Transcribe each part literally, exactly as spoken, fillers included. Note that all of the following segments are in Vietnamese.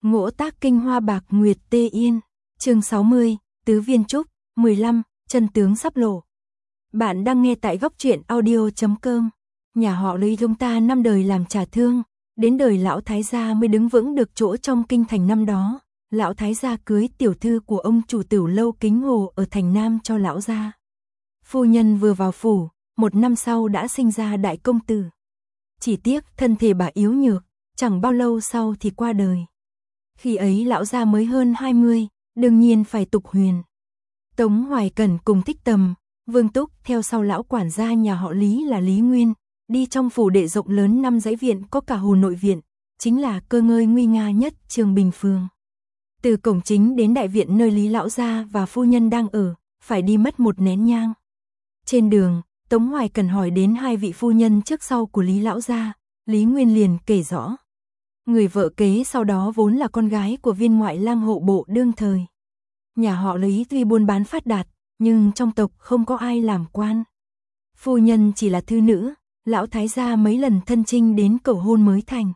Ngỗ tác kinh hoa bạc nguyệt tê yên. Chương sáu mươi, Tứ Viên Trúc. mười lăm, chân tướng sắp lộ. Bạn đang nghe tại góc truyện audio chấm com. Nhà họ Lý chúng ta năm đời làm trà thương, đến đời lão thái gia mới đứng vững được chỗ trong kinh thành năm đó. Lão thái gia cưới tiểu thư của ông chủ Tiểu lâu Kính Hồ ở thành Nam cho lão gia. Phu nhân vừa vào phủ, một năm sau đã sinh ra đại công tử. Chỉ tiếc thân thể bà yếu nhược, chẳng bao lâu sau thì qua đời. Khi ấy lão gia mới hơn hai mươi, đương nhiên phải tục huyền. Tống Hoài Cẩn cùng Thích Tầm, Vương Túc theo sau lão quản gia nhà họ Lý là Lý Nguyên, đi trong phủ đệ rộng lớn năm dãy viện có cả hồ nội viện, chính là cơ ngơi nguy nga nhất Trường Bình Phường. Từ cổng chính đến đại viện nơi Lý lão gia và phu nhân đang ở, phải đi mất một nén nhang. Trên đường, Tống Hoài Cẩn hỏi đến hai vị phu nhân trước sau của Lý lão gia, Lý Nguyên liền kể rõ. Người vợ kế sau đó vốn là con gái của viên ngoại lang hộ bộ đương thời. Nhà họ Lý tuy buôn bán phát đạt, nhưng trong tộc không có ai làm quan. Phu nhân chỉ là thư nữ, lão thái gia mấy lần thân chinh đến cầu hôn mới thành.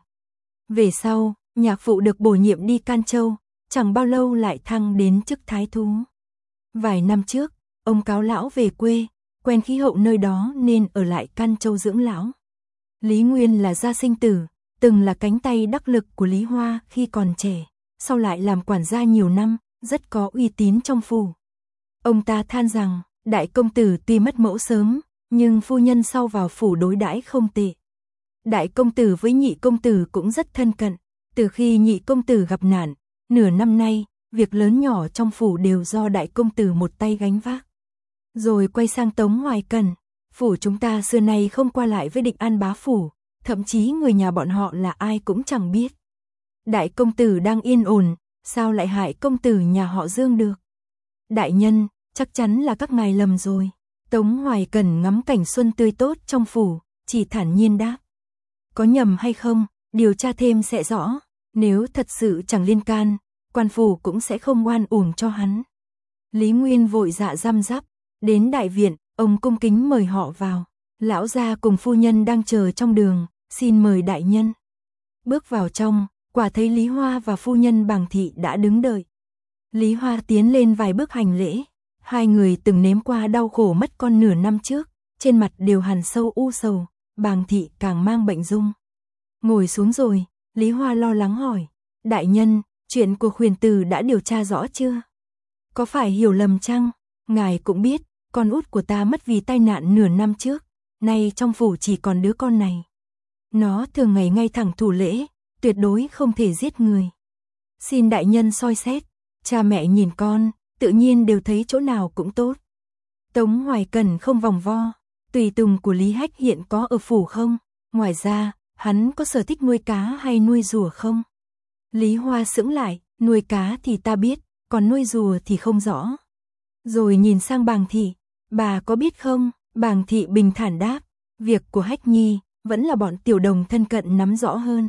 Về sau, nhạc phụ được bổ nhiệm đi Can Châu, chẳng bao lâu lại thăng đến chức thái thú. Vài năm trước, ông cáo lão về quê, quen khí hậu nơi đó nên ở lại Can Châu dưỡng lão. Lý Nguyên là gia sinh tử, từng là cánh tay đắc lực của Lý Hoa khi còn trẻ, sau lại làm quản gia nhiều năm, rất có uy tín trong phủ. Ông ta than rằng, đại công tử tuy mất mẫu sớm, nhưng phu nhân sau vào phủ đối đãi không tệ. Đại công tử với nhị công tử cũng rất thân cận, từ khi nhị công tử gặp nạn, nửa năm nay, việc lớn nhỏ trong phủ đều do đại công tử một tay gánh vác. Rồi quay sang Tống Hoài Cẩn, phủ chúng ta xưa nay không qua lại với Định An bá phủ, thậm chí người nhà bọn họ là ai cũng chẳng biết. Đại công tử đang yên ổn, sao lại hại công tử nhà họ Dương được? Đại nhân, chắc chắn là các ngài lầm rồi. Tống Hoài Cẩn ngắm cảnh xuân tươi tốt trong phủ, chỉ thản nhiên đáp. Có nhầm hay không, điều tra thêm sẽ rõ, nếu thật sự chẳng liên can, quan phủ cũng sẽ không oan uổng cho hắn. Lý Nguyên vội dạ răm rắp, đến đại viện, ông cung kính mời họ vào. Lão gia cùng phu nhân đang chờ trong đường, xin mời đại nhân. Bước vào trong, quả thấy Lý Hoa và phu nhân Bàng Thị đã đứng đợi. Lý Hoa tiến lên vài bước hành lễ, hai người từng nếm qua đau khổ mất con nửa năm trước, trên mặt đều hằn sâu u sầu, Bàng Thị càng mang bệnh dung. Ngồi xuống rồi, Lý Hoa lo lắng hỏi, đại nhân, chuyện của Khuyển Tử đã điều tra rõ chưa? Có phải hiểu lầm chăng? Ngài cũng biết, con út của ta mất vì tai nạn nửa năm trước, nay trong phủ chỉ còn đứa con này. Nó thường ngày ngay thẳng thủ lễ, tuyệt đối không thể giết người. Xin đại nhân soi xét, cha mẹ nhìn con, tự nhiên đều thấy chỗ nào cũng tốt. Tống Hoài Cẩn không vòng vo, tùy tùng của Lý Hách hiện có ở phủ không? Ngoài ra, hắn có sở thích nuôi cá hay nuôi rùa không? Lý Hoa sững lại, nuôi cá thì ta biết, còn nuôi rùa thì không rõ. Rồi nhìn sang Bàng Thị, bà có biết không? Bàng Thị bình thản đáp, việc của Hách Nhi, vẫn là bọn tiểu đồng thân cận nắm rõ hơn.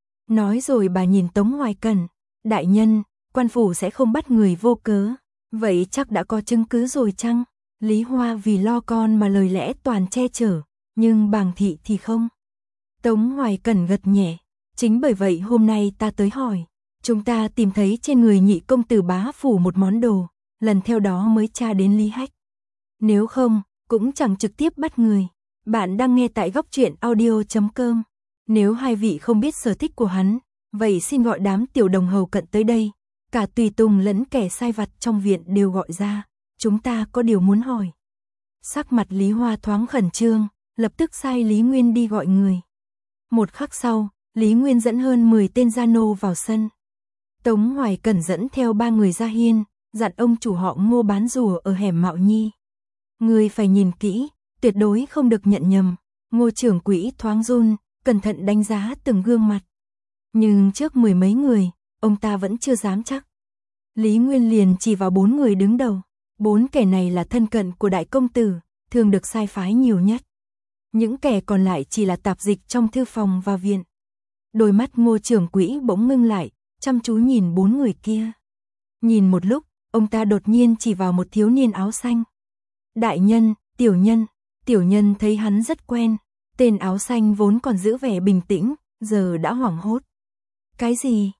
Nói rồi bà nhìn Tống Hoài Cẩn, đại nhân, quan phủ sẽ không bắt người vô cớ, vậy chắc đã có chứng cứ rồi chăng? Lý Hoa vì lo con mà lời lẽ toàn che chở, nhưng Bàng Thị thì không. Tống Hoài Cẩn gật nhẹ, chính bởi vậy hôm nay ta tới hỏi, chúng ta tìm thấy trên người nhị công tử bá phủ một món đồ, lần theo đó mới tra đến Lý Hách. Nếu không, cũng chẳng trực tiếp bắt người. Bạn đang nghe tại góc truyện audio chấm com. Nếu hai vị không biết sở thích của hắn, vậy xin gọi đám tiểu đồng hầu cận tới đây. Cả tùy tùng lẫn kẻ sai vặt trong viện đều gọi ra. Chúng ta có điều muốn hỏi. Sắc mặt Lý Hoa thoáng khẩn trương, lập tức sai Lý Nguyên đi gọi người. Một khắc sau, Lý Nguyên dẫn hơn mười tên gia nô vào sân. Tống Hoài Cẩn dẫn theo ba người ra hiên, dặn ông chủ họ Ngô bán rùa ở hẻm Mạo Nhi. Người phải nhìn kỹ, tuyệt đối không được nhận nhầm. Ngô trưởng quỹ thoáng run, cẩn thận đánh giá từng gương mặt. Nhưng trước mười mấy người, ông ta vẫn chưa dám chắc. Lý Nguyên liền chỉ vào bốn người đứng đầu. Bốn kẻ này là thân cận của đại công tử, thường được sai phái nhiều nhất. Những kẻ còn lại chỉ là tạp dịch trong thư phòng và viện. Đôi mắt Ngô trưởng quỹ bỗng ngưng lại, chăm chú nhìn bốn người kia. Nhìn một lúc, ông ta đột nhiên chỉ vào một thiếu niên áo xanh. Đại nhân, tiểu nhân, tiểu nhân thấy hắn rất quen. Tên áo xanh vốn còn giữ vẻ bình tĩnh, giờ đã hoảng hốt. Cái gì?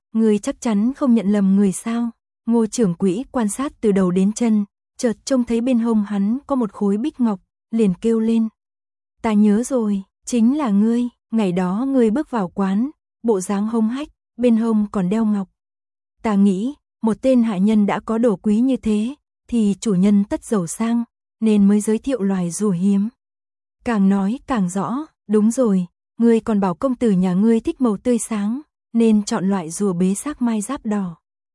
Người chắc chắn không nhận lầm người sao? Ngô trưởng quỹ quan sát từ đầu đến chân, chợt trông thấy bên hông hắn có một khối bích ngọc, liền kêu lên. Ta nhớ rồi, chính là ngươi, ngày đó ngươi bước vào quán, bộ dáng hông hách, bên hông còn đeo ngọc. Ta nghĩ, một tên hạ nhân đã có đồ quý như thế, thì chủ nhân tất giàu sang, nên mới giới thiệu loài rùa hiếm. Càng nói càng rõ, đúng rồi, ngươi còn bảo công tử nhà ngươi thích màu tươi sáng, nên chọn loại rùa bế xác mai giáp đỏ.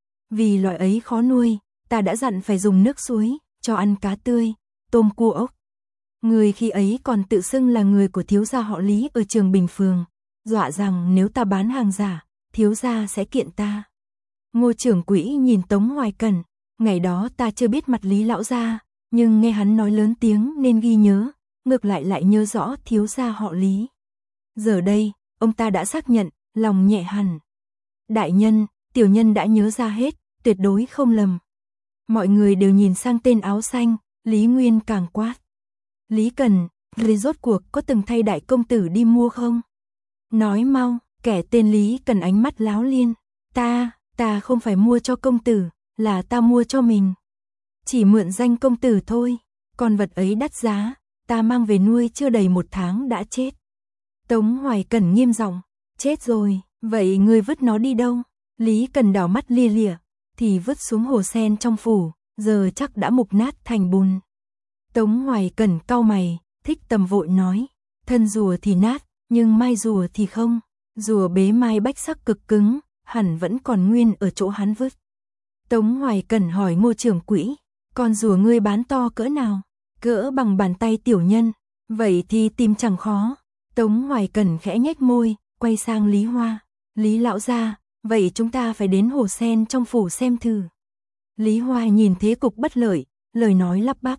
Vì loại ấy khó nuôi, ta đã dặn phải dùng nước suối, cho ăn cá tươi, tôm cua ốc. Người khi ấy còn tự xưng là người của thiếu gia họ Lý ở Trường Bình Phường, dọa rằng nếu ta bán hàng giả, thiếu gia sẽ kiện ta. Ngô trưởng quỹ nhìn Tống Hoài Cẩn, ngày đó ta chưa biết mặt Lý lão gia, nhưng nghe hắn nói lớn tiếng nên ghi nhớ, ngược lại lại nhớ rõ thiếu gia họ Lý. Giờ đây, ông ta đã xác nhận, lòng nhẹ hẳn. Đại nhân, tiểu nhân đã nhớ ra hết, tuyệt đối không lầm. Mọi người đều nhìn sang tên áo xanh, Lý Nguyên càng quát. Lý Cần, Lý rốt cuộc có từng thay đại công tử đi mua không? Nói mau, kẻ tên Lý Cần ánh mắt láo liên. Ta, ta không phải mua cho công tử, là ta mua cho mình. Chỉ mượn danh công tử thôi, con vật ấy đắt giá, ta mang về nuôi chưa đầy một tháng đã chết. Tống Hoài Cẩn nghiêm giọng, chết rồi, vậy ngươi vứt nó đi đâu? Lý Cần đảo mắt lia lịa, thì vứt xuống hồ sen trong phủ, giờ chắc đã mục nát thành bùn. Tống Hoài Cẩn cau mày, Thích Tầm vội nói, thân rùa thì nát, nhưng mai rùa thì không, rùa bế mai bách sắc cực cứng, hẳn vẫn còn nguyên ở chỗ hắn vứt. Tống Hoài Cẩn hỏi Ngô trưởng quỹ, con rùa ngươi bán to cỡ nào? Cỡ bằng bàn tay tiểu nhân, vậy thì tìm chẳng khó. Tống Hoài Cẩn khẽ nhếch môi, quay sang Lý Hoa, Lý lão gia, vậy chúng ta phải đến hồ sen trong phủ xem thử. Lý Hoa nhìn thế cục bất lợi, lời nói lắp bắp.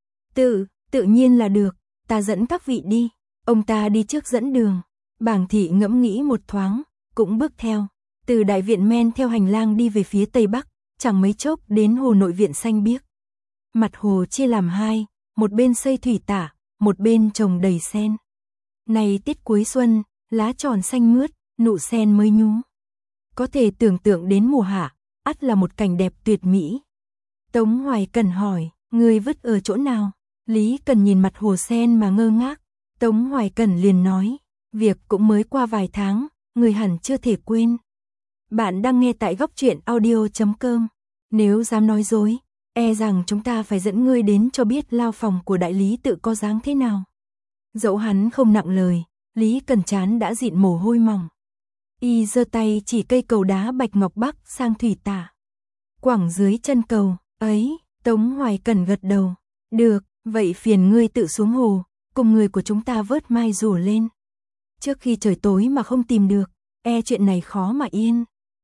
Tự, tự nhiên là được, ta dẫn các vị đi. Ông ta đi trước dẫn đường. Bàng thị ngẫm nghĩ một thoáng, cũng bước theo. Từ đại viện men theo hành lang đi về phía tây bắc, chẳng mấy chốc đến hồ nội viện xanh biếc. Mặt hồ chia làm hai, một bên xây thủy tả, một bên trồng đầy sen. Này tiết cuối xuân, lá tròn xanh mướt, nụ sen mới nhú. Có thể tưởng tượng đến mùa hạ, ắt là một cảnh đẹp tuyệt mỹ. Tống Hoài Cẩn hỏi, người vứt ở chỗ nào? Lý Cần nhìn mặt hồ sen mà ngơ ngác. Tống Hoài Cẩn liền nói, việc cũng mới qua vài tháng, người hẳn chưa thể quên. Bạn đang nghe tại góc truyện audio chấm com. Nếu dám nói dối, e rằng chúng ta phải dẫn ngươi đến cho biết lao phòng của đại lý tự có dáng thế nào. Dẫu hắn không nặng lời, Lý Cần chán đã dịn mồ hôi mỏng. Y giơ tay chỉ cây cầu đá bạch ngọc bắc sang thủy tả. Quẳng dưới chân cầu, ấy, Tống Hoài Cẩn gật đầu. Được, vậy phiền ngươi tự xuống hồ, cùng người của chúng ta vớt mai rùa lên. Trước khi trời tối mà không tìm được, e chuyện này khó mà yên.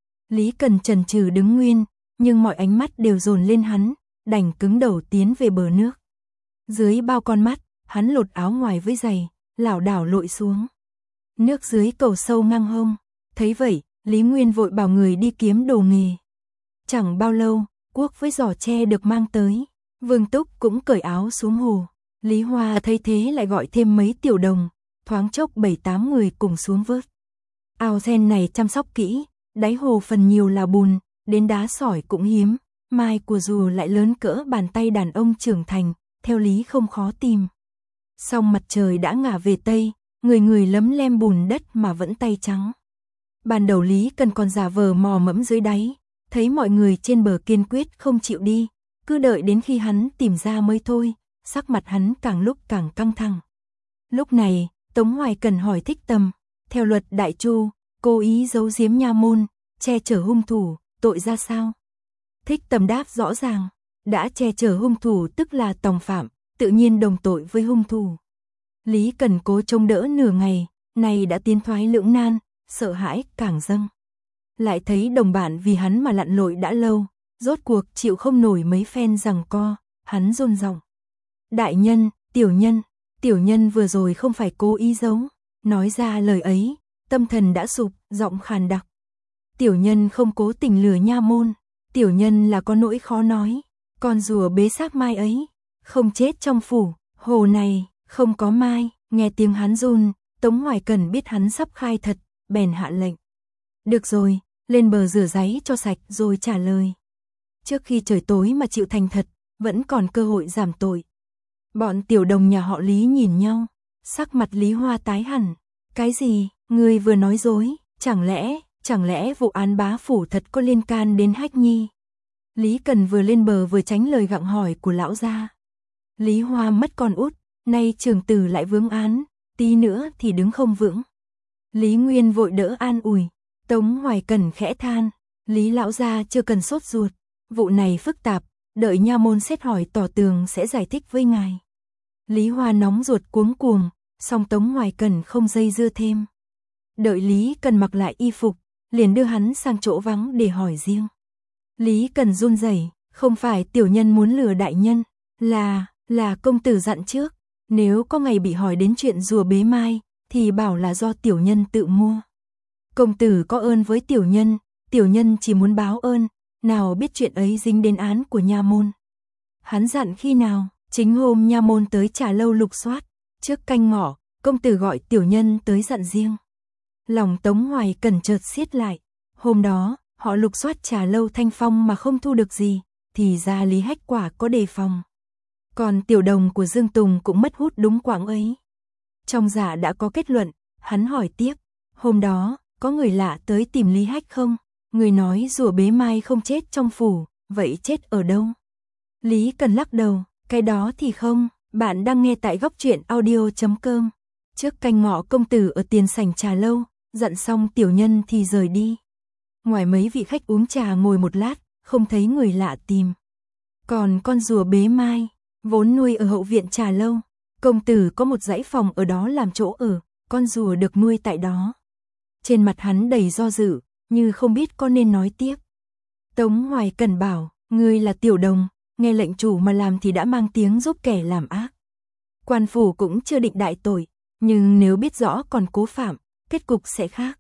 Lý Cần chần chừ đứng nguyên, nhưng mọi ánh mắt đều dồn lên hắn, đành cứng đầu tiến về bờ nước. Dưới bao con mắt, hắn lột áo ngoài với giày, lảo đảo lội xuống. Nước dưới cầu sâu ngang hông, thấy vậy, Lý Nguyên vội bảo người đi kiếm đồ nghề. Chẳng bao lâu, cuốc với giỏ tre được mang tới, Vương Túc cũng cởi áo xuống hồ. Lý Hoa thấy thế lại gọi thêm mấy tiểu đồng, thoáng chốc bảy tám người cùng xuống vớt. Ao sen này chăm sóc kỹ, đáy hồ phần nhiều là bùn, đến đá sỏi cũng hiếm, mai của rùa lại lớn cỡ bàn tay đàn ông trưởng thành, theo lý không khó tìm. Song mặt trời đã ngả về tây, người người lấm lem bùn đất mà vẫn tay trắng. Ban đầu Lý Cần còn giả vờ mò mẫm dưới đáy, thấy mọi người trên bờ kiên quyết không chịu đi, cứ đợi đến khi hắn tìm ra mới thôi, sắc mặt hắn càng lúc càng căng thẳng. Lúc này, Tống Hoài Cẩn hỏi Thích Tầm, theo luật Đại Chu, cố ý giấu giếm nha môn, che chở hung thủ, tội ra sao? Thích Tầm đáp rõ ràng, đã che chở hung thủ tức là tòng phạm, tự nhiên đồng tội với hung thủ. Lý Cần cố chống đỡ nửa ngày, này đã tiến thoái lưỡng nan, sợ hãi càng dâng. Lại thấy đồng bạn vì hắn mà lặn lội đã lâu, rốt cuộc chịu không nổi mấy phen giằng co, hắn run giọng. Đại nhân, tiểu nhân, tiểu nhân vừa rồi không phải cố ý giấu. Nói ra lời ấy, tâm thần đã sụp, giọng khàn đặc. Tiểu nhân không cố tình lừa nha môn, tiểu nhân là có nỗi khó nói. Con rùa bế xác mai ấy, không chết trong phủ, hồ này, không có mai. Nghe tiếng hắn run, Tống Hoài Cẩn biết hắn sắp khai thật, bèn hạ lệnh. Được rồi, lên bờ rửa ráy cho sạch rồi trả lời. Trước khi trời tối mà chịu thành thật, vẫn còn cơ hội giảm tội. Bọn tiểu đồng nhà họ Lý nhìn nhau, sắc mặt Lý Hoa tái hẳn. Cái gì, ngươi vừa nói dối, chẳng lẽ, chẳng lẽ vụ án bá phủ thật có liên can đến Hách Nhi? Lý Cần vừa lên bờ vừa tránh lời gặng hỏi của lão gia. Lý Hoa mất con út, nay trưởng tử lại vướng án, tí nữa thì đứng không vững. Lý Nguyên vội đỡ an ủi, Tống Hoài Cần khẽ than, Lý lão gia chưa cần sốt ruột, vụ này phức tạp, đợi nha môn xét hỏi tỏ tường sẽ giải thích với ngài. Lý Hoa nóng ruột cuống cuồng, song Tống Hoài Cần không dây dưa thêm. Đợi Lý Cần mặc lại y phục, liền đưa hắn sang chỗ vắng để hỏi riêng. Lý Cần run rẩy, không phải tiểu nhân muốn lừa đại nhân, là, là công tử dặn trước, nếu có ngày bị hỏi đến chuyện rùa bế mai, thì bảo là do tiểu nhân tự mua. Công tử có ơn với tiểu nhân, tiểu nhân chỉ muốn báo ơn, nào biết chuyện ấy dính đến án của nha môn. Hắn dặn khi nào, chính hôm nha môn tới trà lâu lục soát, trước canh ngọ, công tử gọi tiểu nhân tới dặn riêng. Lòng Tống Hoài Cần chợt siết lại, hôm đó, họ lục soát trà lâu Thanh Phong mà không thu được gì, thì ra Lý Hách quả có đề phòng. Còn tiểu đồng của Dương Tùng cũng mất hút đúng quãng ấy. Trong dạ đã có kết luận, hắn hỏi tiếp, hôm đó, có người lạ tới tìm Lý Hách không? Người nói rùa bế mai không chết trong phủ, vậy chết ở đâu? Lý Cần lắc đầu, cái đó thì không, bạn đang nghe tại góc truyện audio chấm com. Trước canh ngọ công tử ở tiền sảnh trà lâu, dặn xong tiểu nhân thì rời đi. Ngoài mấy vị khách uống trà ngồi một lát, không thấy người lạ tìm. Còn con rùa bế mai, vốn nuôi ở hậu viện trà lâu, công tử có một dãy phòng ở đó làm chỗ ở, con rùa được nuôi tại đó. Trên mặt hắn đầy do dự, như không biết có nên nói tiếp. Tống Hoài Cần bảo, ngươi là tiểu đồng, nghe lệnh chủ mà làm thì đã mang tiếng giúp kẻ làm ác. Quan phủ cũng chưa định đại tội, nhưng nếu biết rõ còn cố phạm, kết cục sẽ khác.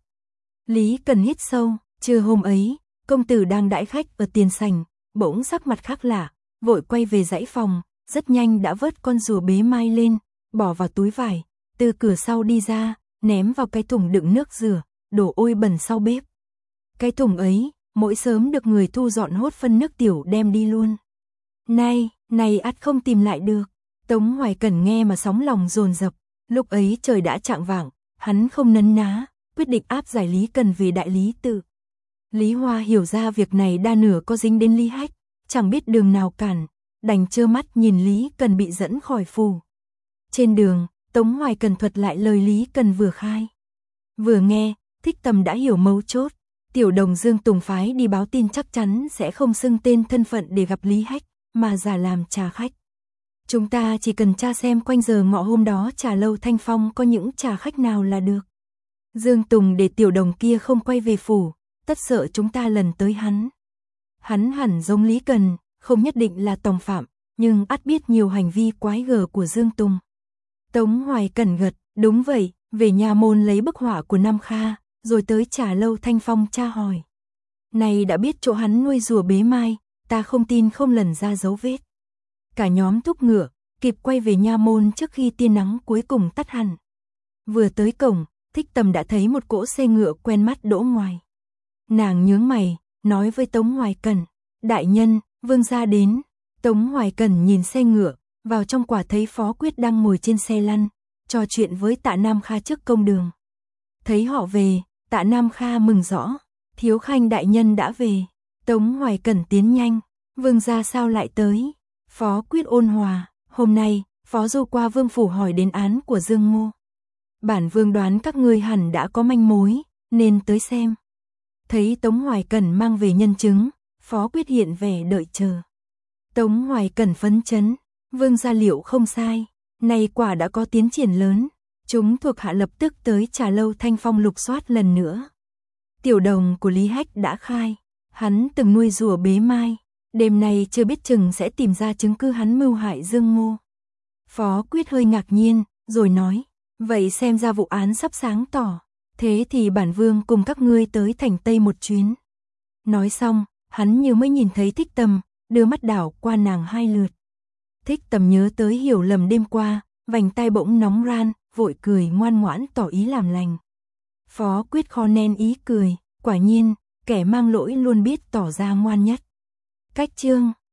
Lý Cần hít sâu, trưa hôm ấy, công tử đang đãi khách ở tiền sảnh, bỗng sắc mặt khác lạ, vội quay về dãy phòng, rất nhanh đã vớt con rùa bế mai lên, bỏ vào túi vải, từ cửa sau đi ra, ném vào cái thùng đựng nước rửa, đổ ôi bẩn sau bếp. Cái thùng ấy, mỗi sớm được người thu dọn hốt phân nước tiểu đem đi luôn. Này, này ắt không tìm lại được. Tống Hoài Cần nghe mà sóng lòng dồn dập, lúc ấy trời đã chạng vạng, hắn không nấn ná, quyết định áp giải Lý Cần về đại lý tự. Lý Hoa hiểu ra việc này đa nửa có dính đến Lý Hách, chẳng biết đường nào cản, đành trơ mắt nhìn Lý Cần bị dẫn khỏi phủ. Trên đường, Tống Hoài Cần thuật lại lời Lý Cần vừa khai. Vừa nghe, Thích Tầm đã hiểu mấu chốt, tiểu đồng Dương Tùng phái đi báo tin chắc chắn sẽ không xưng tên thân phận để gặp Lý Hách, mà giả làm trà khách. Chúng ta chỉ cần tra xem quanh giờ ngọ hôm đó trà lâu Thanh Phong có những trà khách nào là được. Dương Tùng để tiểu đồng kia không quay về phủ, tất sợ chúng ta lần tới hắn. Hắn hẳn giống Lý Cần, không nhất định là tòng phạm, nhưng ắt biết nhiều hành vi quái gở của Dương Tùng. Tống Hoài Cần gật, đúng vậy, về nhà môn lấy bức họa của Nam Kha, rồi tới trà lâu Thanh Phong tra hỏi. Này đã biết chỗ hắn nuôi rùa bế mai, ta không tin không lần ra dấu vết. Cả nhóm thúc ngựa, kịp quay về nha môn trước khi tia nắng cuối cùng tắt hẳn. Vừa tới cổng, Thích Tầm đã thấy một cỗ xe ngựa quen mắt đỗ ngoài. Nàng nhướng mày, nói với Tống Hoài Cần, đại nhân, vương gia đến. Tống Hoài Cần nhìn xe ngựa, vào trong quả thấy Phó Quyết đang ngồi trên xe lăn, trò chuyện với Tạ Nam Kha trước công đường. Thấy họ về, Tạ Nam Kha mừng rõ, thiếu khanh đại nhân đã về. Tống Hoài Cần tiến nhanh, vương gia sao lại tới? Phó Quyết ôn hòa, hôm nay, Phó Du qua vương phủ hỏi đến án của Dương Ngô. Bản vương đoán các ngươi hẳn đã có manh mối, nên tới xem. Thấy Tống Hoài Cần mang về nhân chứng, Phó Quyết hiện vẻ đợi chờ. Tống Hoài Cần phấn chấn, vương gia liệu không sai, nay quả đã có tiến triển lớn, chúng thuộc hạ lập tức tới trà lâu Thanh Phong lục soát lần nữa. Tiểu đồng của Lý Hách đã khai, hắn từng nuôi rùa bế mai, đêm nay chưa biết chừng sẽ tìm ra chứng cứ hắn mưu hại Dương Ngô. Phó Quyết hơi ngạc nhiên, rồi nói, vậy xem ra vụ án sắp sáng tỏ, thế thì bản vương cùng các ngươi tới thành Tây một chuyến. Nói xong, hắn như mới nhìn thấy Thích Tầm, đưa mắt đảo qua nàng hai lượt. Thích Tầm nhớ tới hiểu lầm đêm qua, vành tai bỗng nóng ran, vội cười ngoan ngoãn tỏ ý làm lành. Phó Quyết khó nén ý cười, quả nhiên, kẻ mang lỗi luôn biết tỏ ra ngoan nhất. Cách chương